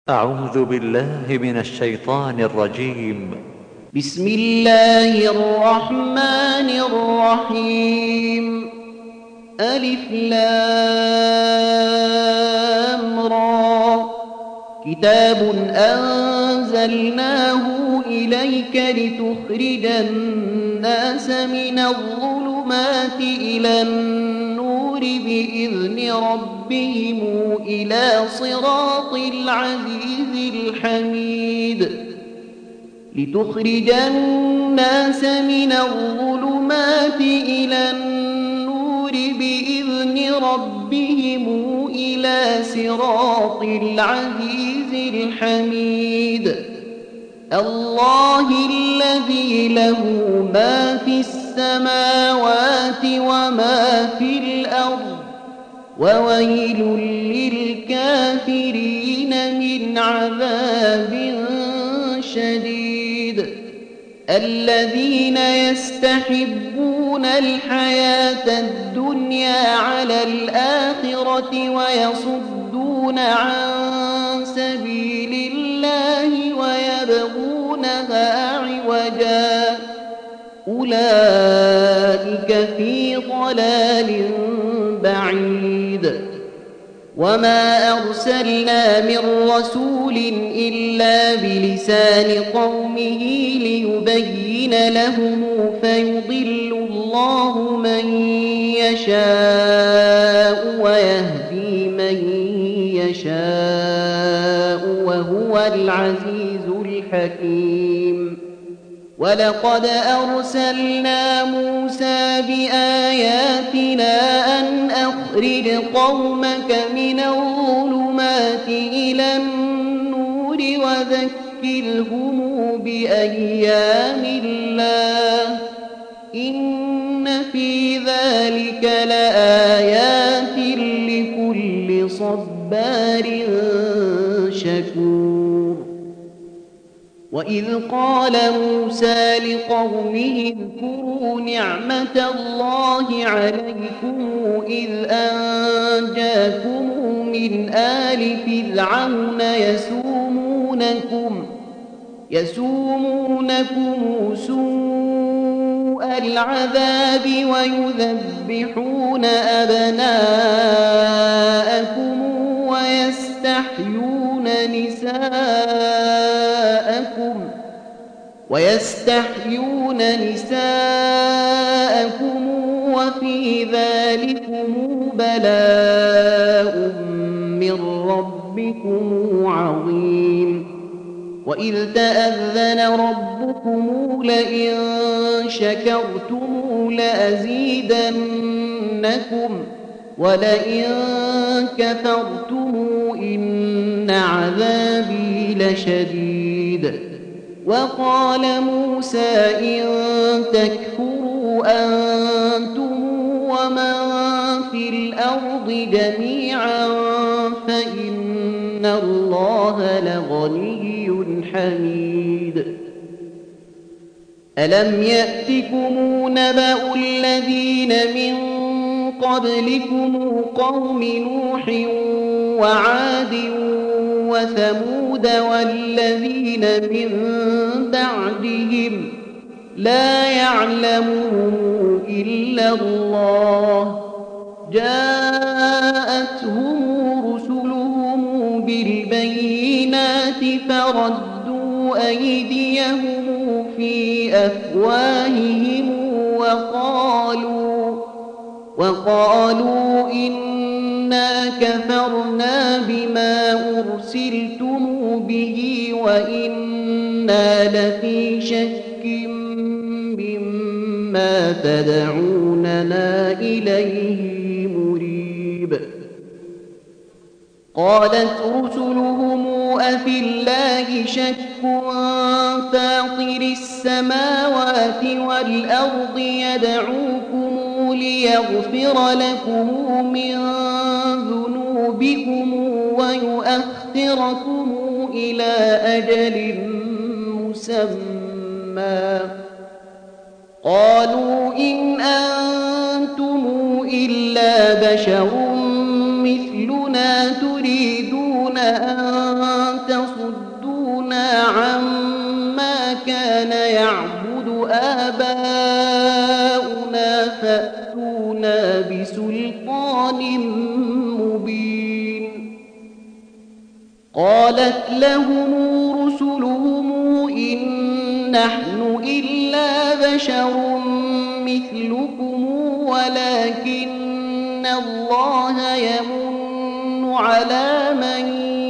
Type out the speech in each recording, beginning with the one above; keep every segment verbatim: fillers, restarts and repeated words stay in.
أعوذ بالله من الشيطان الرجيم. بسم الله الرحمن الرحيم. ألف لام را. كتاب أنزلناه إليك لتخرج الناس من الظلمات إلى النور بإذن ربهم إلى صراط العزيز الحميد. لتخرج الناس من الظلمات إلى النور بإذن ربهم إلى صراط العزيز الحميد. الله الذي له ما في السماوات وما في الأرض وويل للكافرين من عذاب شديد. الذين يستحبون الحياة الدنيا على الآخرة ويصدون عن سبيل الله ويبغونها عوجا أولئك في ضلال بعيد. وما أرسلنا من رسول إلا بلسان قومه ليبين لهم فيضل الله من يشاء ويهدي من يشاء وهو العزيز الحكيم. ولقد أرسلنا موسى بآياتنا أن أخرج قومك من الظلمات إلى النور وذكرهم بأيام الله إن في ذلك لآيات لكل صبار شكور. وإذ قال موسى لقومه اذكروا نعمة الله عليكم إذ أنجاكم من آل فرعون يسومونكم يسومونكم سوء العذاب ويذبحون أبناءكم ويستحيون نساءكم ويستحيون نساءكم وفي ذلكم بلاء من ربكم عظيم. وإذ تأذن ربكم لئن شكرتم لأزيدنكم ولئن كفرتم إن عذابي لشديد. وقال موسى إن تكفروا أنتم ومن في الأرض جميعا فإن الله لغني حميد. ألم يأتكم نبأ الذين من قبلكم قوم نوح وعاد وثمود والذين من بعدهم لا يعلمهم إلا الله جاءتهم رسلهم بالبينات فردوا أيديهم في أفواههم وقالوا وقالوا إنا كفرنا بما أرسلتم به وإنا لفي شك مما تدعوننا إليه مريب. قالت رسلهم أفي الله شك فاطر السماوات والأرض يدعوكم ليغفر لكم من ذنوبكم ويؤخركم إلى أجل مسمى. قالوا إن أنتم إلا بشر مثلنا تريدون أن قالت لهم رسلهم إن نحن إلا بشر مثلكم ولكن الله يمن على من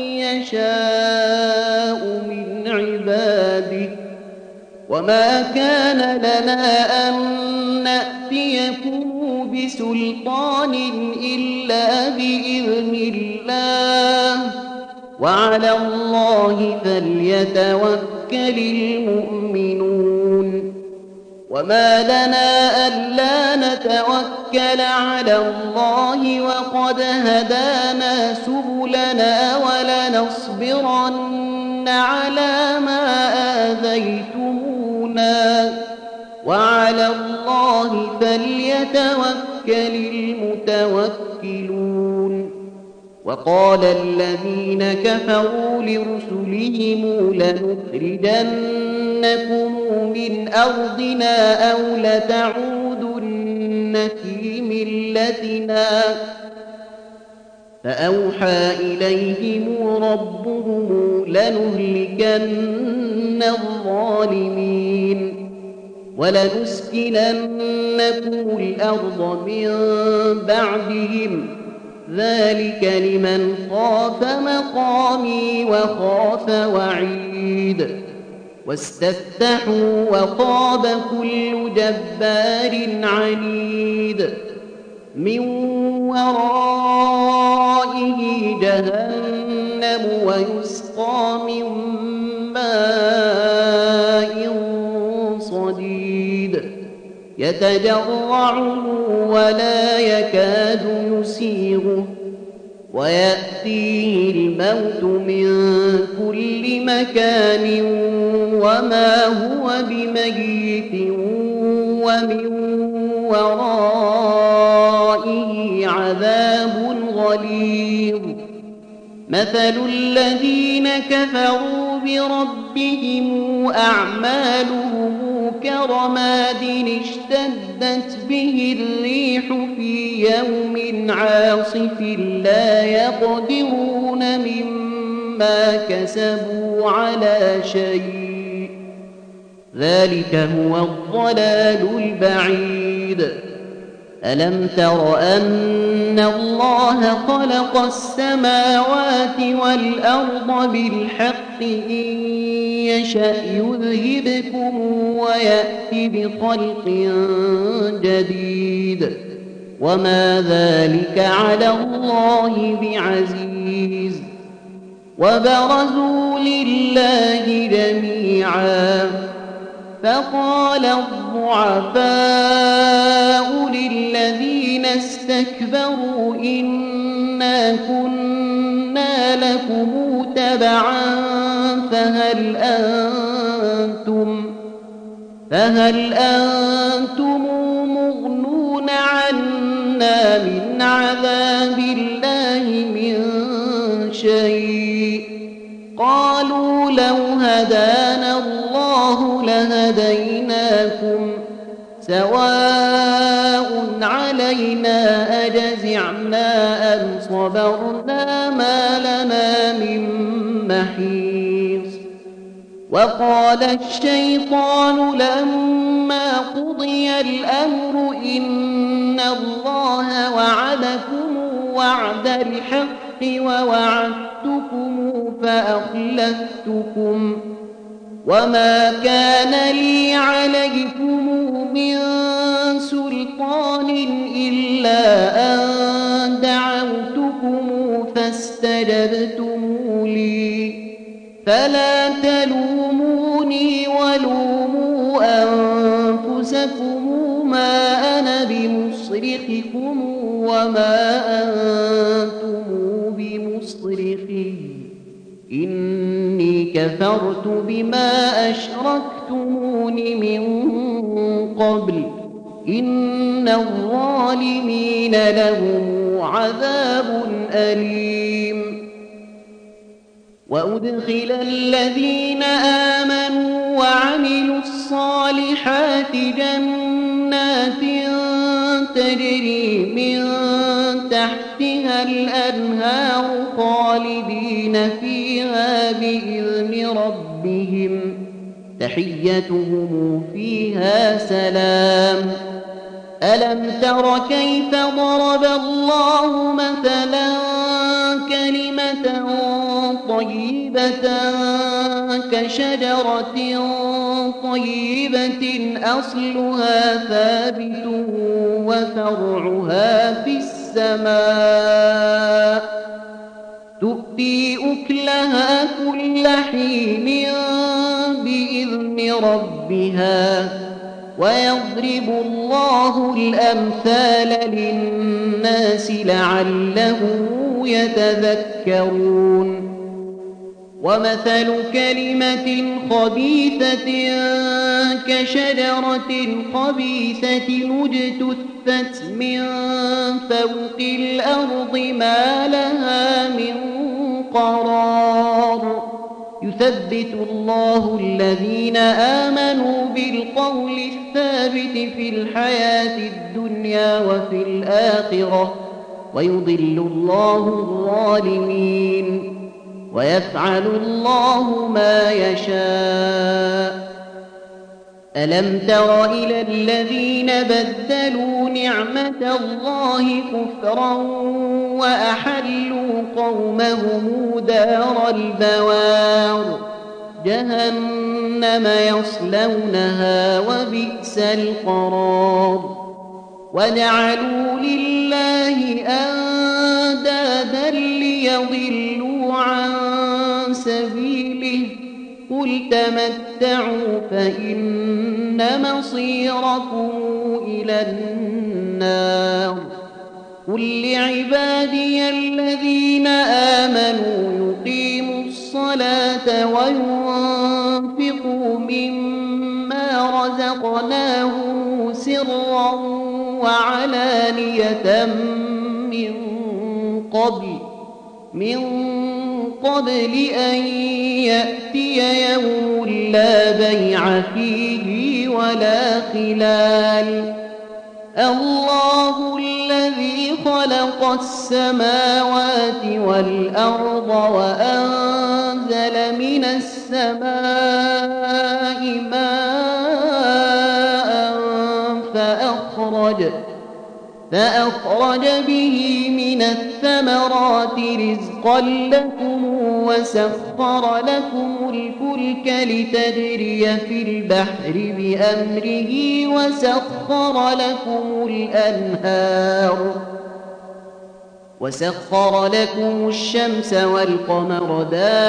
يشاء من عباده وما كان لنا أن نأتيكم بسلطان إلا بإذن الله وعلى الله فليتوكل المؤمنون وما لنا ألا نتوكل على الله وقد هدانا سبلنا ولنصبرن على ما آذيتمونا وعلى الله فليتوكل المتوكلون وقال الذين كفروا لرسلهم لنخرجنكم من أرضنا أو لتعودن في ملتنا فأوحى إليهم ربهم لنهلكن الظالمين ولنسكننكم الأرض من بعدهم ذلك لمن خاف مقامي وخاف وعيد واستفتحوا وخاب كل جبار عنيد من ورائه جهنم ويسقى من ماء صديد يتجرعه ولا يكاد يسيغه ويأتيه الموت من كل مكان وما هو بميت ومن ورائه عذاب غليظ مثل الذين كفروا بربهم أعمالهم كرماد اشتدت به الريح في يوم عاصف لا يقدرون مما كسبوا على شيء ذلك هو الضلال البعيد ألم تر أن الله خلق السماوات والأرض بالحق إن يشأ يذهبكم ويأتي بخلق جديد وما ذلك على الله بعزيز وبرزوا لله جميعا فقال الضعفاء للذين استكبروا إنا كنا لكم تبعا فهل أنتم فهل أنتم مغنون عنا من عذاب الله من شيء قالوا لو هدانا الله لهديناكم سواء علينا أجزعنا أم صبرنا ما لنا من محيص وقال الشيطان لما قضي الأمر إن الله وعدكم وعد الحق ووعدتكم فأخلفتكم وما كان لي عليكم من سلطان إلا أن دعوتكم فاستجبتم لي فلا تلوموني ولوموا أنفسكم ما أنا بمصرخكم وما أنتم بمصرخي إني كفرت بما أشركتمون من قبل إن الظالمين لهم عذاب أليم وأدخل الذين آمنوا وعملوا الصالحات جنات تجري من تحت تحتها الأنهار خالدين فيها بإذن ربهم تحيتهم فيها سلام. ألم تر كيف ضرب الله مثلا كلمة طيبة كشجرة طيبة أصلها ثابت وفرعها في السماء تؤتي أكلها كل حين بإذن ربها ويضرب الله الأمثال للناس لعلهم يتذكرون. ومثل كلمة خبيثة كشجرة خبيثة اجتثت من فوق الأرض ما لها من قرار. يثبت الله الذين آمنوا بالقول الثابت في الحياة الدنيا وفي الآخرة ويضل الله الظالمين ويفعل الله ما يشاء. ألم تر إلى الذين بدلوا نعمة الله كفرا وأحلوا قومهم دار البوار جهنم يصلونها وبئس القرار. وجعلوا لله أندادا ليضلوا عن سبيله قل تمتعوا فإن مصيركم إلى النار. قل لعبادي الذين آمنوا يقيموا الصلاة وينفقوا مما رزقناهم سرا وعلانية من قبل من قبل أن يأتي يوم لا بيع فيه ولا خلال. الله الذي خلق السماوات والأرض وأنزل من السماء ماء فأخرج فأخرج به من الثمرات رزقا لكم وسخر لكم الفلك لتجري في البحر بأمره وسخر لكم الأنهار وسخر لكم الشمس والقمر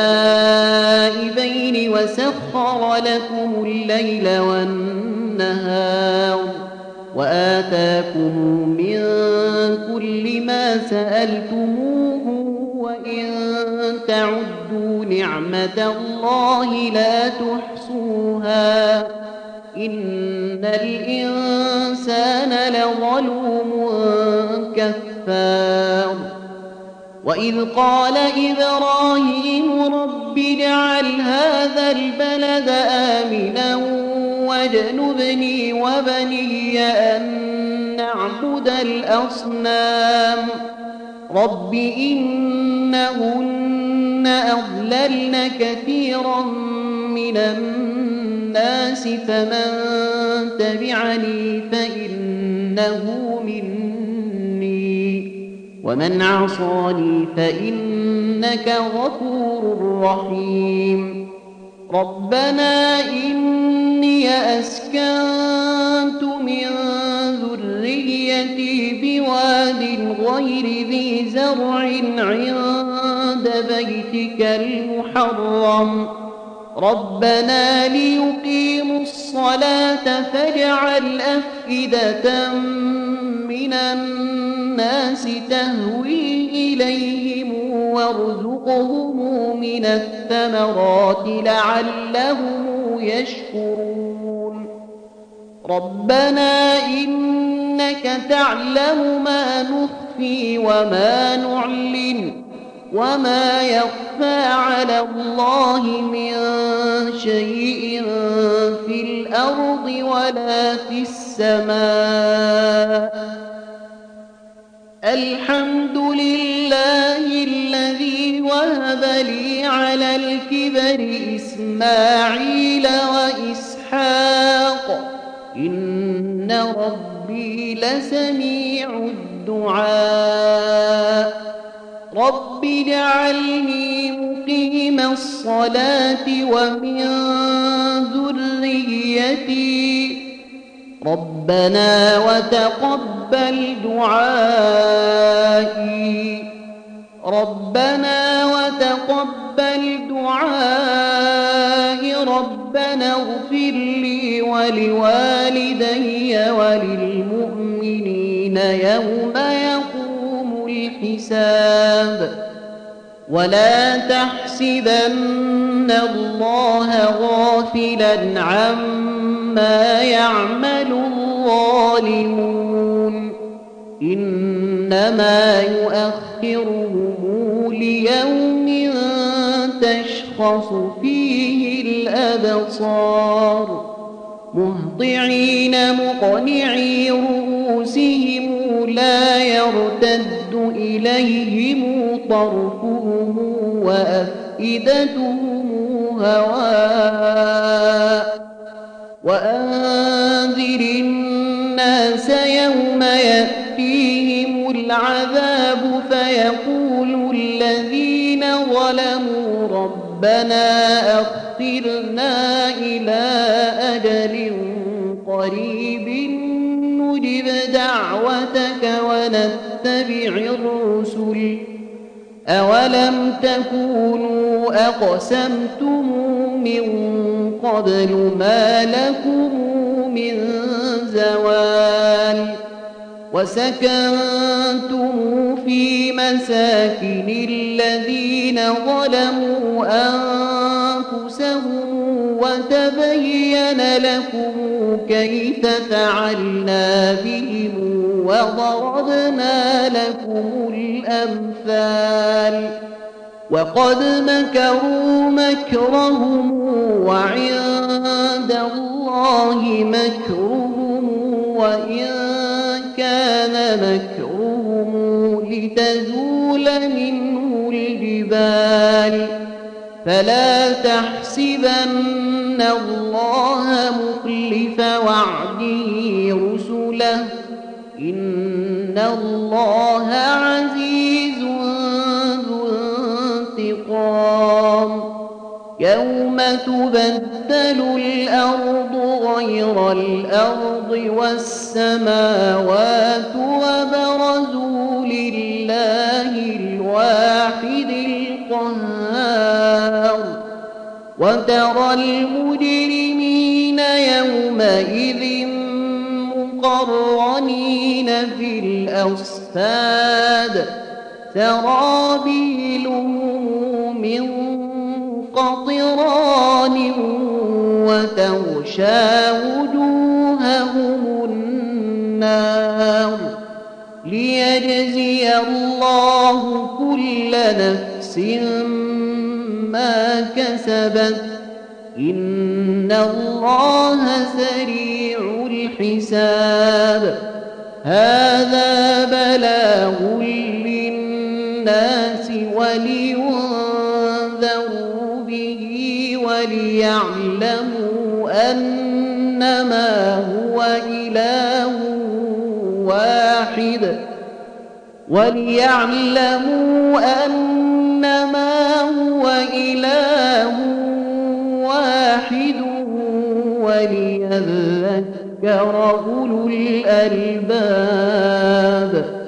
دائبين وسخر لكم الليل والنهار وآتاكم من كل ما سألتموه وإن تعدوا نعمة الله لا تحصوها إن الإنسان لظلوم كفار. وإذ قال إبراهيم رب اجعل هذا البلد آمنا واجنبني وبني أن نعبد الأصنام رب إنهن أضللن كثيرا من الناس فمن تبعني فإنه مني ومن عصاني فإنك غفور رحيم. ربنا إني أسكنت من ذريتي بواد غير ذي زرع عند بيتك المحرم ربنا ليقيموا الصلاة فاجعل أفئدة من الناس تهوي إليهم وارزقهم من الثمرات لعلهم يشكرون. ربنا إنك تعلم ما نخفي وما نعلن وما يخفى على الله من شيء في الأرض ولا في السماء الحمد لله الذي وهب لي على الكبر إسماعيل وإسحاق إن ربي لسميع الدعاء رب اجعلني مقيم الصلاة ومن ذريتي ربنا وتقبل دعائي ربنا وتقبل دعائي ربنا اغفر لي ولوالدي وللمؤمنين يوم يقوم الحساب ولا تحسبن الله غافلا عما يعمل الظالمون إنما يؤخرهم ليوم تشخص فيه الأبصار مهطعين مقنعي رؤوسهم لا يرتد إليهم طرفهم وأفئدتهم هواء وأنذر الناس يوم يأتيهم العذاب فيقول الذين ظلموا ربنا أخرنا إلى أجل قريب نجب دعوتك ونتبع الرسل أولم تكونوا أقسمتم من قبل ما لكم من زوال وسكنتم في مساكن الذين ظلموا أنفسهم وتبين لكم كيف فعلنا بهم وضربنا لكم الأمثال وقد مكروا مكرهم وعند الله مكرهم وإن كان مكرهم لتزول منه الجبال فلا تحسبن الله مخلف وعده رسله إن الله عزيز ذو انتقام يوم تبدل الأرض غير الأرض والسماوات وبرزوا لله الواحد القهار وترى المجرمين يومئذ مقرنين في الأصفاد سرابيلهم من قطران وتغشى وجوههم النار ليجزي الله كل نفس ما كسبت إن الله سريع الحساب هذا بلاغ للناس ولينذروا به وليعلموا أنما هو إله واحد وليعلموا أنما هو إله واحد وليذكر أولو الألباب